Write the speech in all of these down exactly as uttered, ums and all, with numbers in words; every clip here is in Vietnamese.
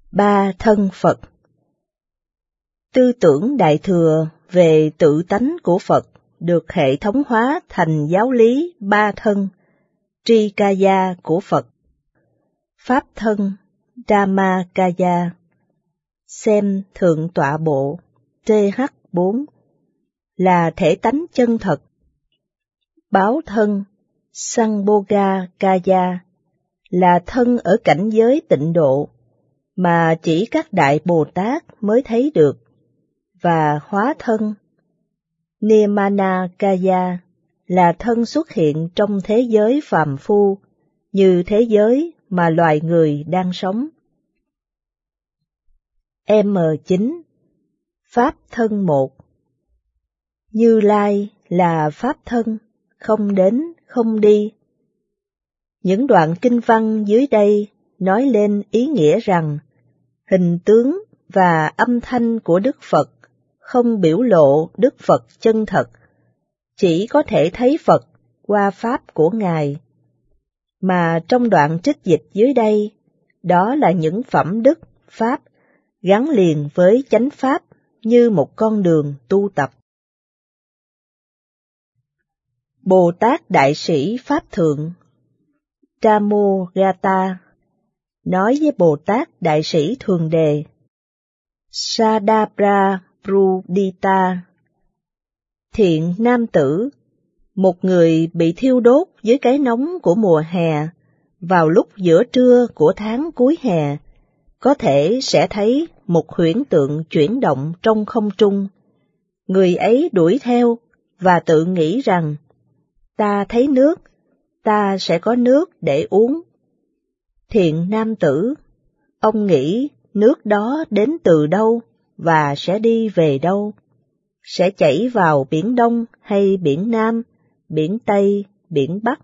Ba thân Phật. Tư tưởng Đại Thừa về tự tánh của Phật được hệ thống hóa thành giáo lý ba thân, Trikaya của Phật. Pháp thân, Dhammakaya. Xem Thượng Tọa Bộ, T H bốn, là thể tánh chân thật. Báo thân, Sambhogakaya, là thân ở cảnh giới tịnh độ, mà chỉ các Đại Bồ Tát mới thấy được, và hóa thân, Nirmanakaya, là thân xuất hiện trong thế giới phàm phu, như thế giới mà loài người đang sống. M chín. Pháp thân một. Như Lai là Pháp thân, không đến, không đi. Những đoạn kinh văn dưới đây nói lên ý nghĩa rằng, hình tướng và âm thanh của Đức Phật không biểu lộ Đức Phật chân thật, chỉ có thể thấy Phật qua Pháp của Ngài. Mà trong đoạn trích dịch dưới đây, đó là những phẩm đức, Pháp, gắn liền với chánh Pháp như một con đường tu tập. Bồ Tát Đại Sĩ Pháp Thượng Tammagata nói với Bồ Tát Đại Sĩ Thường Đề Sadaprabhudita: Thiện nam tử, một người bị thiêu đốt dưới cái nóng của mùa hè, vào lúc giữa trưa của tháng cuối hè, có thể sẽ thấy một huyễn tượng chuyển động trong không trung. Người ấy đuổi theo và tự nghĩ rằng, ta thấy nước, ta sẽ có nước để uống. Thiện nam tử, ông nghĩ nước đó đến từ đâu và sẽ đi về đâu? Sẽ chảy vào biển Đông hay biển Nam, biển Tây, biển Bắc?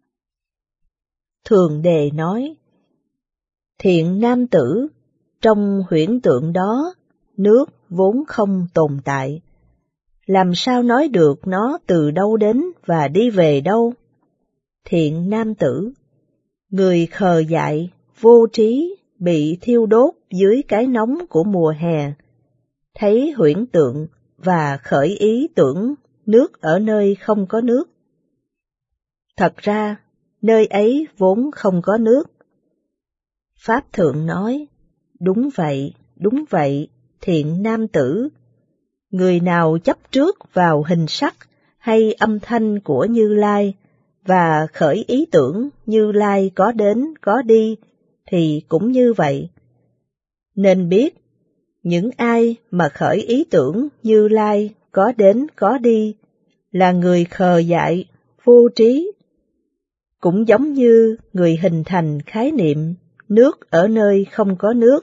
Thường Đề nói, thiện nam tử, trong huyễn tượng đó, nước vốn không tồn tại. Làm sao nói được nó từ đâu đến và đi về đâu? Thiện nam tử, người khờ dại, vô trí, bị thiêu đốt dưới cái nóng của mùa hè, thấy huyễn tượng và khởi ý tưởng nước ở nơi không có nước. Thật ra, nơi ấy vốn không có nước. Pháp Thượng nói, đúng vậy, đúng vậy, thiện nam tử. Người nào chấp trước vào hình sắc hay âm thanh của Như Lai và khởi ý tưởng Như Lai có đến, có đi, thì cũng như vậy. Nên biết, những ai mà khởi ý tưởng Như Lai có đến, có đi, là người khờ dại, vô trí. Cũng giống như người hình thành khái niệm nước ở nơi không có nước.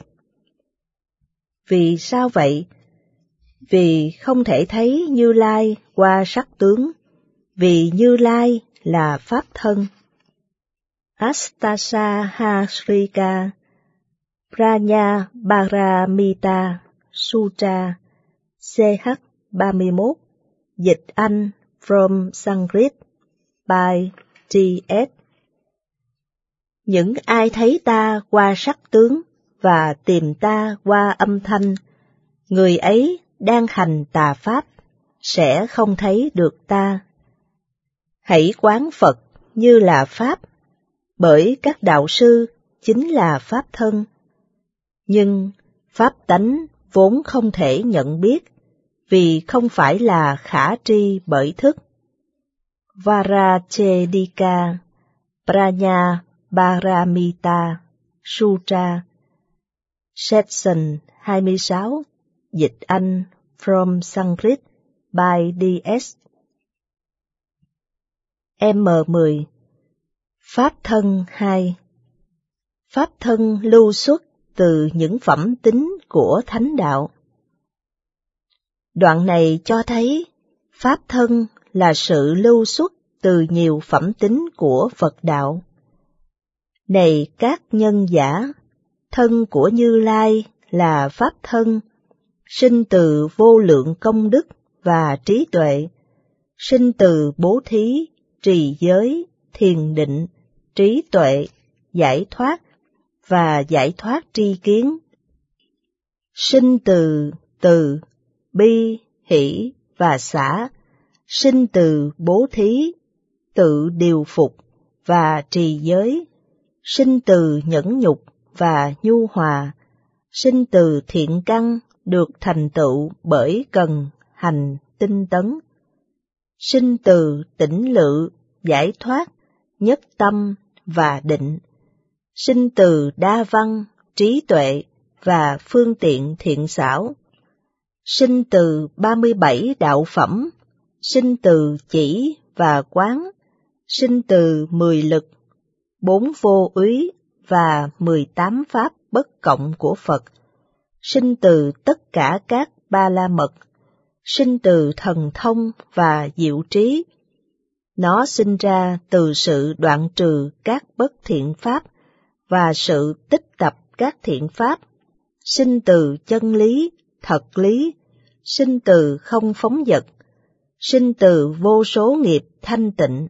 Vì sao vậy? Vì không thể thấy Như Lai qua sắc tướng, vì Như Lai là Pháp thân. Astasahasrika Prajnaparamita Sutra C H ba mươi mốt, dịch Anh from Sanskrit by T S. Những ai thấy ta qua sắc tướng và tìm ta qua âm thanh, người ấy đang hành tà pháp, sẽ không thấy được ta. Hãy quán Phật như là Pháp, bởi các đạo sư chính là Pháp thân. Nhưng Pháp tánh vốn không thể nhận biết, vì không phải là khả tri bởi thức. Varachedika Prajnaparamita Sutra Section hai mươi sáu, dịch Anh from Sanskrit by D S. M mười. Pháp thân hai. Pháp thân lưu xuất từ những phẩm tính của thánh đạo. Đoạn này cho thấy Pháp thân là sự lưu xuất từ nhiều phẩm tính của Phật đạo. Này các nhân giả, thân của Như Lai là Pháp thân, sinh từ vô lượng công đức và trí tuệ, sinh từ bố thí, trì giới, thiền định, trí tuệ, giải thoát và giải thoát tri kiến, sinh từ từ, bi, hỷ và xả, sinh từ bố thí, tự điều phục và trì giới, sinh từ nhẫn nhục và nhu hòa, sinh từ thiện căn được thành tựu bởi cần hành tinh tấn, sinh từ tỉnh lự, giải thoát, nhất tâm và định, sinh từ đa văn, trí tuệ và phương tiện thiện xảo, sinh từ ba mươi bảy đạo phẩm, sinh từ chỉ và quán, sinh từ mười lực, bốn vô úy và mười tám pháp bất cộng của Phật, sinh từ tất cả các ba la mật, sinh từ thần thông và diệu trí. Nó sinh ra từ sự đoạn trừ các bất thiện pháp và sự tích tập các thiện pháp, sinh từ chân lý, thật lý, sinh từ không phóng dật, sinh từ vô số nghiệp thanh tịnh.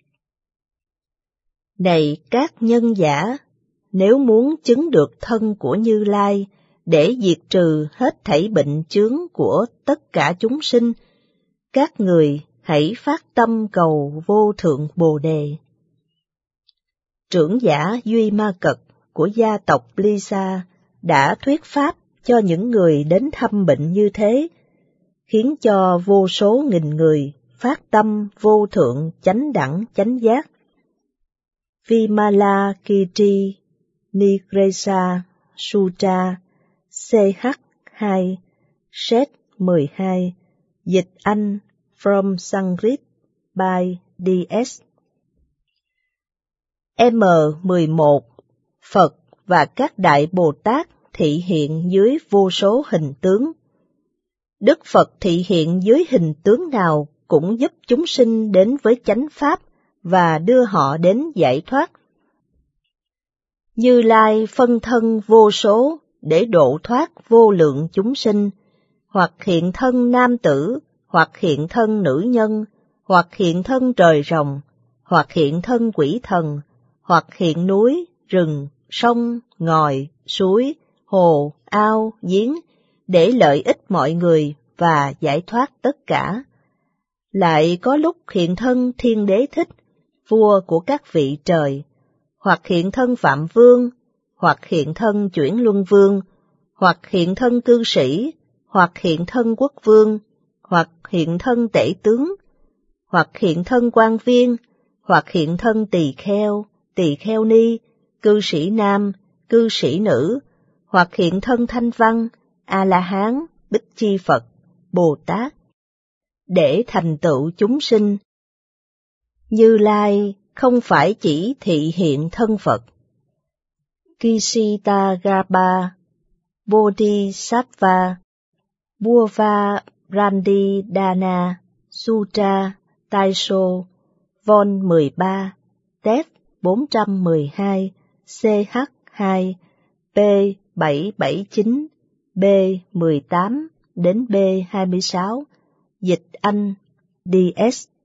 Này các nhân giả, nếu muốn chứng được thân của Như Lai để diệt trừ hết thảy bệnh chướng của tất cả chúng sinh, các người hãy phát tâm cầu vô thượng Bồ Đề. Trưởng giả Duy Ma Cật của gia tộc Lisa đã thuyết pháp cho những người đến thăm bệnh như thế, khiến cho vô số nghìn người phát tâm vô thượng chánh đẳng chánh giác. Vimalakirti Nigresa Sutra C H hai Set mười hai, dịch Anh From Sanskrit by D S M mười một. Phật và các Đại Bồ Tát thị hiện dưới vô số hình tướng. Đức Phật thị hiện dưới hình tướng nào cũng giúp chúng sinh đến với chánh pháp và đưa họ đến giải thoát. Như Lai phân thân vô số để độ thoát vô lượng chúng sinh, hoặc hiện thân nam tử, hoặc hiện thân nữ nhân, hoặc hiện thân trời rồng, hoặc hiện thân quỷ thần, hoặc hiện núi, rừng, sông, ngòi, suối, hồ, ao, giếng, để lợi ích mọi người và giải thoát tất cả. Lại có lúc hiện thân Thiên Đế Thích, vua của các vị trời, hoặc hiện thân Phạm Vương, hoặc hiện thân Chuyển Luân Vương, hoặc hiện thân cư sĩ, hoặc hiện thân quốc vương, hoặc hiện thân tể tướng, hoặc hiện thân quan viên, hoặc hiện thân tỳ kheo, tỳ kheo ni, cư sĩ nam, cư sĩ nữ, hoặc hiện thân Thanh Văn, A-la-hán, Bích Chi Phật, Bồ Tát, để thành tựu chúng sinh. Như Lai không phải chỉ thị hiện thân Phật. Kisitagapa, Bodhisattva, Buva Randidana, Sutra, Taiso, Von mười ba, Tép bốn trăm mười hai, C H hai, P bảy bảy chín, B mười tám đến B hai mươi sáu, dịch Anh, D S